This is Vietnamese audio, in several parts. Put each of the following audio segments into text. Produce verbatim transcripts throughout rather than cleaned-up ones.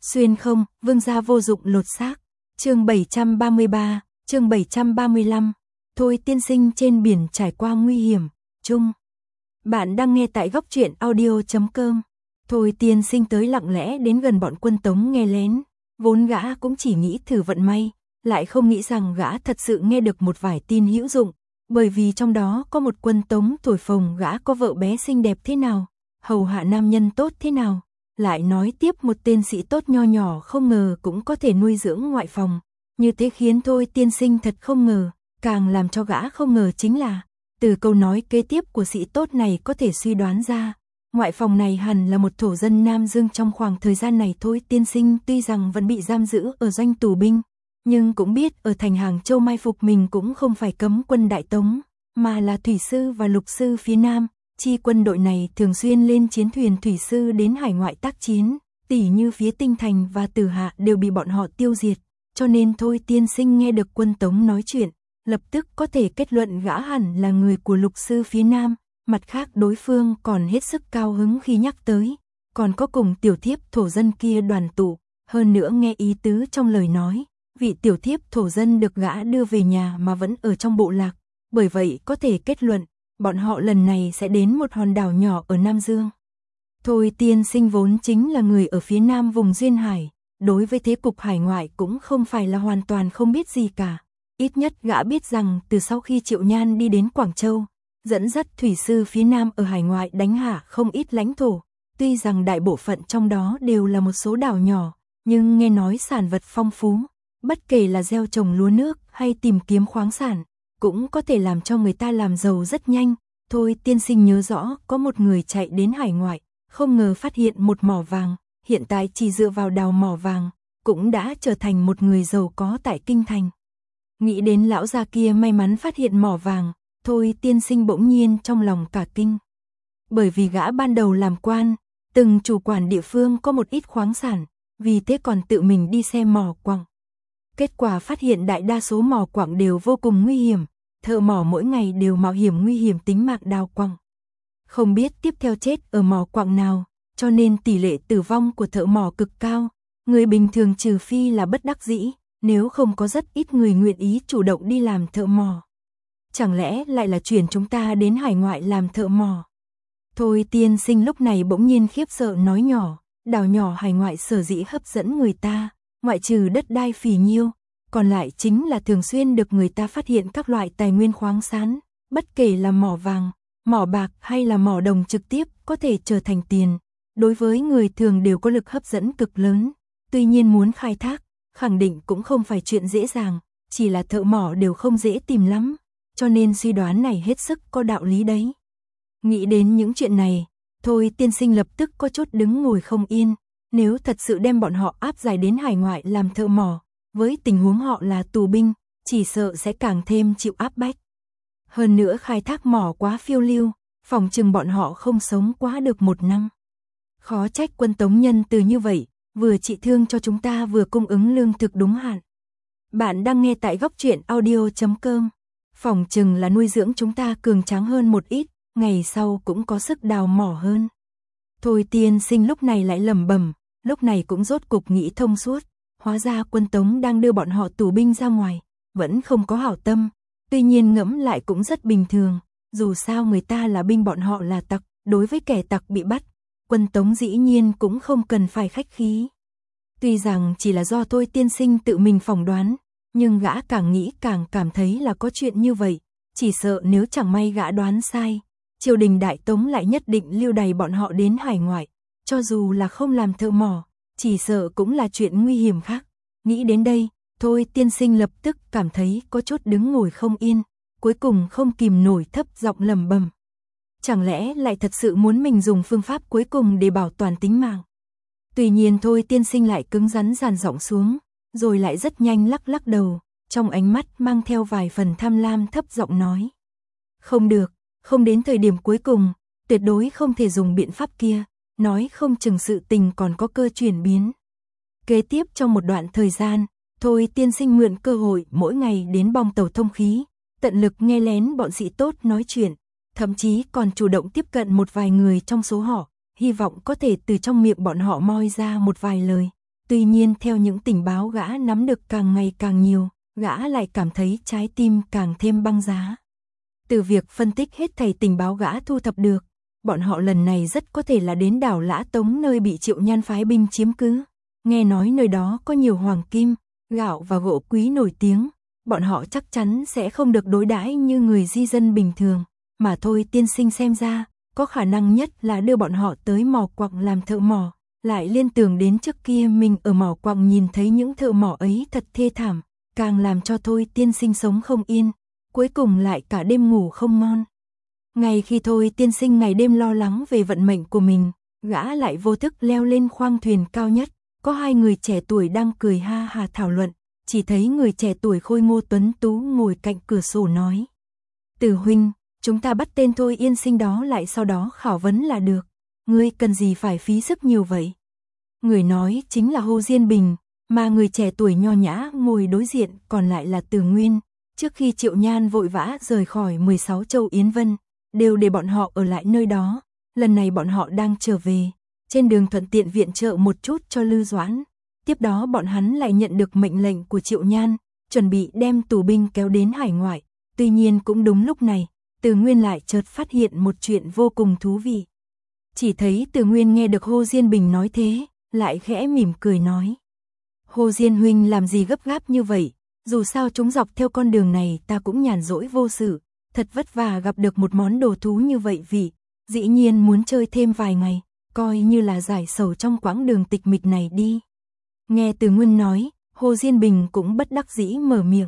Xuyên không, vương gia vô dụng lột xác. Chương bảy trăm ba mươi ba, chương bảy trăm ba mươi lăm. Thôi tiên sinh trên biển trải qua nguy hiểm. Chung. Bạn đang nghe tại góc truyện audio chấm com. Thôi tiên sinh tới lặng lẽ đến gần bọn quân Tống nghe lén. Vốn gã cũng chỉ nghĩ thử vận may, lại không nghĩ rằng gã thật sự nghe được một vài tin hữu dụng. Bởi vì trong đó có một quân Tống thổi phồng gã có vợ bé xinh đẹp thế nào, hầu hạ nam nhân tốt thế nào. Lại nói tiếp một tên sĩ tốt nho nhỏ không ngờ cũng có thể nuôi dưỡng ngoại phòng. Như thế khiến thôi tiên sinh thật không ngờ. Càng làm cho gã không ngờ chính là, từ câu nói kế tiếp của sĩ tốt này có thể suy đoán ra, ngoại phòng này hẳn là một thổ dân Nam Dương. Trong khoảng thời gian này thôi tiên sinh tuy rằng vẫn bị giam giữ ở doanh tù binh, nhưng cũng biết ở thành Hàng Châu mai phục mình cũng không phải cấm quân Đại Tống, mà là thủy sư và lục sư phía Nam. Chi quân đội này thường xuyên lên chiến thuyền thủy sư đến hải ngoại tác chiến, tỉ như phía Tinh Thành và Tử Hạ đều bị bọn họ tiêu diệt, cho nên thôi tiên sinh nghe được quân Tống nói chuyện, lập tức có thể kết luận gã hẳn là người của lục sư phía Nam. Mặt khác đối phương còn hết sức cao hứng khi nhắc tới, còn có cùng tiểu thiếp thổ dân kia đoàn tụ, hơn nữa nghe ý tứ trong lời nói, vị tiểu thiếp thổ dân được gã đưa về nhà mà vẫn ở trong bộ lạc, bởi vậy có thể kết luận, bọn họ lần này sẽ đến một hòn đảo nhỏ ở Nam Dương. Thôi tiên sinh vốn chính là người ở phía Nam vùng Duyên Hải, đối với thế cục hải ngoại cũng không phải là hoàn toàn không biết gì cả. Ít nhất gã biết rằng từ sau khi Triệu Nhan đi đến Quảng Châu, dẫn dắt thủy sư phía Nam ở hải ngoại đánh hạ không ít lãnh thổ, tuy rằng đại bộ phận trong đó đều là một số đảo nhỏ, nhưng nghe nói sản vật phong phú, bất kể là gieo trồng lúa nước hay tìm kiếm khoáng sản, cũng có thể làm cho người ta làm giàu rất nhanh. Thôi tiên sinh nhớ rõ có một người chạy đến hải ngoại, không ngờ phát hiện một mỏ vàng, hiện tại chỉ dựa vào đào mỏ vàng, cũng đã trở thành một người giàu có tại Kinh Thành. Nghĩ đến lão già kia may mắn phát hiện mỏ vàng, thôi tiên sinh bỗng nhiên trong lòng cả kinh. Bởi vì gã ban đầu làm quan, từng chủ quản địa phương có một ít khoáng sản, vì thế còn tự mình đi xem mỏ quặng. Kết quả phát hiện đại đa số mỏ quặng đều vô cùng nguy hiểm, thợ mỏ mỗi ngày đều mạo hiểm nguy hiểm tính mạng đào quặng. Không biết tiếp theo chết ở mỏ quặng nào, cho nên tỷ lệ tử vong của thợ mỏ cực cao, người bình thường trừ phi là bất đắc dĩ, nếu không có rất ít người nguyện ý chủ động đi làm thợ mỏ. Chẳng lẽ lại là chuyển chúng ta đến hải ngoại làm thợ mỏ? Thôi tiên sinh lúc này bỗng nhiên khiếp sợ nói nhỏ, đảo nhỏ hải ngoại sở dĩ hấp dẫn người ta, ngoại trừ đất đai phì nhiêu, còn lại chính là thường xuyên được người ta phát hiện các loại tài nguyên khoáng sản, bất kể là mỏ vàng, mỏ bạc hay là mỏ đồng trực tiếp có thể trở thành tiền. Đối với người thường đều có lực hấp dẫn cực lớn, tuy nhiên muốn khai thác, khẳng định cũng không phải chuyện dễ dàng, chỉ là thợ mỏ đều không dễ tìm lắm, cho nên suy đoán này hết sức có đạo lý đấy. Nghĩ đến những chuyện này, thôi tiên sinh lập tức có chút đứng ngồi không yên, nếu thật sự đem bọn họ áp giải đến hải ngoại làm thợ mỏ, với tình huống họ là tù binh, chỉ sợ sẽ càng thêm chịu áp bách. Hơn nữa khai thác mỏ quá phiêu lưu, phòng chừng bọn họ không sống quá được một năm. Khó trách quân Tống nhân từ như vậy, vừa trị thương cho chúng ta vừa cung ứng lương thực đúng hạn. Bạn đang nghe tại góc truyện audio chấm com. Phòng chừng là nuôi dưỡng chúng ta cường tráng hơn một ít, ngày sau cũng có sức đào mỏ hơn. Thôi tiên sinh lúc này lại lẩm bẩm, lúc này cũng rốt cục nghĩ thông suốt. Hóa ra quân Tống đang đưa bọn họ tù binh ra ngoài, vẫn không có hảo tâm. Tuy nhiên ngẫm lại cũng rất bình thường, dù sao người ta là binh bọn họ là tặc, đối với kẻ tặc bị bắt, quân Tống dĩ nhiên cũng không cần phải khách khí. Tuy rằng chỉ là do thôi tiên sinh tự mình phỏng đoán, nhưng gã càng nghĩ càng cảm thấy là có chuyện như vậy, chỉ sợ nếu chẳng may gã đoán sai, triều đình Đại Tống lại nhất định lưu đày bọn họ đến hải ngoại, cho dù là không làm thợ mỏ, chỉ sợ cũng là chuyện nguy hiểm khác. Nghĩ đến đây, thôi tiên sinh lập tức cảm thấy có chút đứng ngồi không yên, cuối cùng không kìm nổi thấp giọng lẩm bẩm. Chẳng lẽ lại thật sự muốn mình dùng phương pháp cuối cùng để bảo toàn tính mạng? Tuy nhiên thôi tiên sinh lại cứng rắn dàn giọng xuống, rồi lại rất nhanh lắc lắc đầu, trong ánh mắt mang theo vài phần tham lam thấp giọng nói. Không được, không đến thời điểm cuối cùng, tuyệt đối không thể dùng biện pháp kia, nói không chừng sự tình còn có cơ chuyển biến. Kế tiếp trong một đoạn thời gian, thôi tiên sinh mượn cơ hội mỗi ngày đến bong tàu thông khí, tận lực nghe lén bọn sĩ tốt nói chuyện, thậm chí còn chủ động tiếp cận một vài người trong số họ, hy vọng có thể từ trong miệng bọn họ moi ra một vài lời. Tuy nhiên theo những tình báo gã nắm được càng ngày càng nhiều, gã lại cảm thấy trái tim càng thêm băng giá. Từ việc phân tích hết thảy tình báo gã thu thập được, bọn họ lần này rất có thể là đến đảo Lã Tống nơi bị Triệu Nhan phái binh chiếm cứ. Nghe nói nơi đó có nhiều hoàng kim, gạo và gỗ quý nổi tiếng, bọn họ chắc chắn sẽ không được đối đãi như người di dân bình thường, mà thôi tiên sinh xem ra, có khả năng nhất là đưa bọn họ tới mỏ quặng làm thợ mỏ, lại liên tưởng đến trước kia mình ở mỏ quặng nhìn thấy những thợ mỏ ấy thật thê thảm, càng làm cho thôi tiên sinh sống không yên, cuối cùng lại cả đêm ngủ không ngon. Ngày khi thôi tiên sinh ngày đêm lo lắng về vận mệnh của mình, gã lại vô thức leo lên khoang thuyền cao nhất, có hai người trẻ tuổi đang cười ha hà thảo luận, chỉ thấy người trẻ tuổi khôi ngô tuấn tú ngồi cạnh cửa sổ nói: Từ huynh, chúng ta bắt tên Thôi Yên Sinh đó lại sau đó khảo vấn là được, ngươi cần gì phải phí sức nhiều vậy? Người nói chính là Hồ Diên Bình, mà người trẻ tuổi nho nhã ngồi đối diện còn lại là Từ Nguyên. Trước khi Triệu Nhan vội vã rời khỏi mười sáu châu Yến Vân, đều để bọn họ ở lại nơi đó, lần này bọn họ đang trở về, trên đường thuận tiện viện trợ một chút cho Lư Doãn. Tiếp đó bọn hắn lại nhận được mệnh lệnh của Triệu Nhan, chuẩn bị đem tù binh kéo đến hải ngoại. Tuy nhiên cũng đúng lúc này, Từ Nguyên lại chợt phát hiện một chuyện vô cùng thú vị. Chỉ thấy Từ Nguyên nghe được Hồ Diên Bình nói thế, lại khẽ mỉm cười nói: Hồ Diên huynh làm gì gấp gáp như vậy, dù sao chúng dọc theo con đường này ta cũng nhàn rỗi vô sự, thật vất vả gặp được một món đồ thú như vậy vì, dĩ nhiên muốn chơi thêm vài ngày, coi như là giải sầu trong quãng đường tịch mịch này đi. Nghe Từ Nguyên nói, Hồ Diên Bình cũng bất đắc dĩ mở miệng.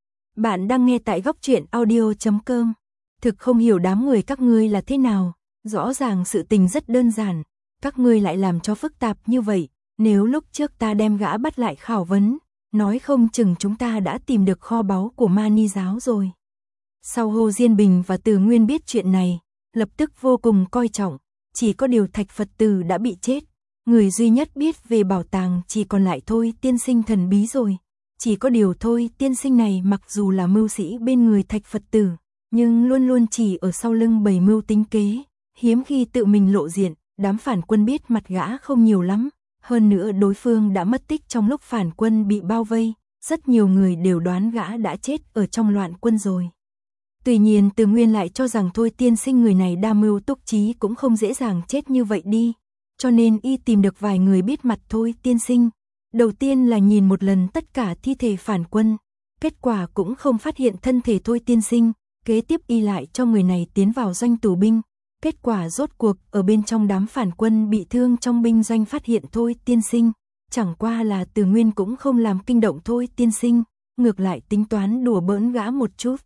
Bạn đang nghe tại góc truyện audio chấm com. Thực không hiểu đám người các ngươi là thế nào, rõ ràng sự tình rất đơn giản, các ngươi lại làm cho phức tạp như vậy, nếu lúc trước ta đem gã bắt lại khảo vấn, nói không chừng chúng ta đã tìm được kho báu của Mani giáo rồi. Sau Hồ Diên Bình và Từ Nguyên biết chuyện này, lập tức vô cùng coi trọng, chỉ có điều Thạch Phật Tử đã bị chết, người duy nhất biết về bảo tàng chỉ còn lại Thôi tiên sinh thần bí rồi. Chỉ có điều Thôi tiên sinh này mặc dù là mưu sĩ bên người Thạch Phật Tử, nhưng luôn luôn chỉ ở sau lưng bày mưu tính kế, hiếm khi tự mình lộ diện, đám phản quân biết mặt gã không nhiều lắm. Hơn nữa đối phương đã mất tích trong lúc phản quân bị bao vây, rất nhiều người đều đoán gã đã chết ở trong loạn quân rồi. Tuy nhiên Từ Nguyên lại cho rằng Thôi tiên sinh người này đa mưu túc trí cũng không dễ dàng chết như vậy đi, cho nên y tìm được vài người biết mặt Thôi tiên sinh. Đầu tiên là nhìn một lần tất cả thi thể phản quân, kết quả cũng không phát hiện thân thể Thôi tiên sinh, kế tiếp y lại cho người này tiến vào doanh tù binh. Kết quả rốt cuộc ở bên trong đám phản quân bị thương trong binh doanh phát hiện Thôi tiên sinh, chẳng qua là Từ Nguyên cũng không làm kinh động Thôi tiên sinh, ngược lại tính toán đùa bỡn gã một chút.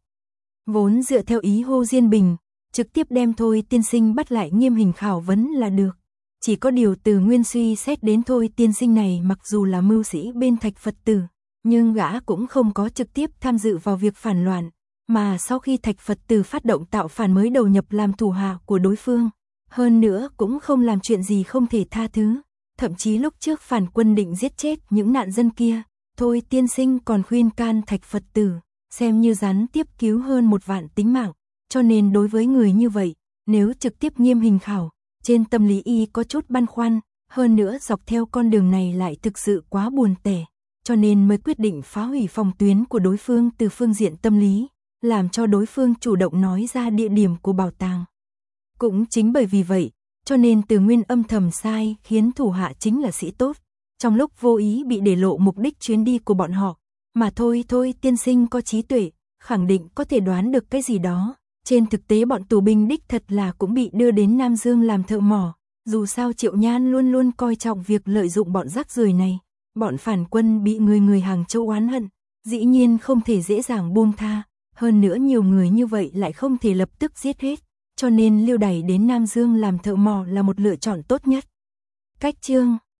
Vốn dựa theo ý Hồ Diên Bình, trực tiếp đem Thôi tiên sinh bắt lại nghiêm hình khảo vấn là được. Chỉ có điều Từ Nguyên suy xét đến Thôi tiên sinh này mặc dù là mưu sĩ bên Thạch Phật Tử, nhưng gã cũng không có trực tiếp tham dự vào việc phản loạn, mà sau khi Thạch Phật Tử phát động tạo phản mới đầu nhập làm thủ hạ của đối phương, hơn nữa cũng không làm chuyện gì không thể tha thứ, thậm chí lúc trước phản quân định giết chết những nạn dân kia, Thôi tiên sinh còn khuyên can Thạch Phật Tử, xem như gián tiếp cứu hơn một vạn tính mạng, cho nên đối với người như vậy, nếu trực tiếp nghiêm hình khảo, trên tâm lý y có chút băn khoăn, hơn nữa dọc theo con đường này lại thực sự quá buồn tẻ, cho nên mới quyết định phá hủy phòng tuyến của đối phương từ phương diện tâm lý, làm cho đối phương chủ động nói ra địa điểm của bảo tàng. Cũng chính bởi vì vậy, cho nên Từ Nguyên âm thầm sai khiến thủ hạ chính là sĩ tốt, trong lúc vô ý bị để lộ mục đích chuyến đi của bọn họ, mà thôi thôi tiên sinh có trí tuệ, khẳng định có thể đoán được cái gì đó. Trên thực tế bọn tù binh đích thật là cũng bị đưa đến Nam Dương làm thợ mỏ, dù sao Triệu Nhan luôn luôn coi trọng việc lợi dụng bọn rác rưởi này, bọn phản quân bị người người Hàng Châu oán hận, dĩ nhiên không thể dễ dàng buông tha, hơn nữa nhiều người như vậy lại không thể lập tức giết hết, cho nên lưu đày đến Nam Dương làm thợ mỏ là một lựa chọn tốt nhất. Cách chương